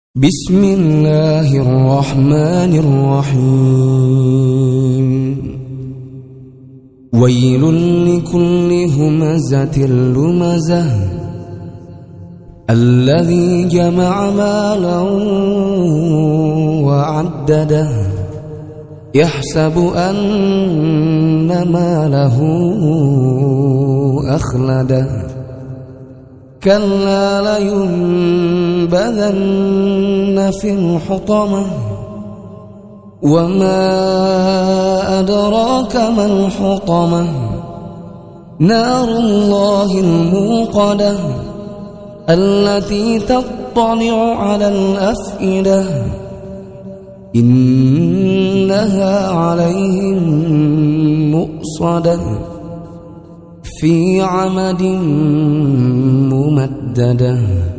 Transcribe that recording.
بسم الله الرحمن الرحيم ويل لكل همزة لمزة الذي جمع مالا وعدده يحسب أن ماله أخلده كلا لينبذن في الحطمة وما أدراك ما الحطمة نار الله الموقدة التي تطلع على الأفئدة إنها عليهم مؤصدة في عمد ممددة.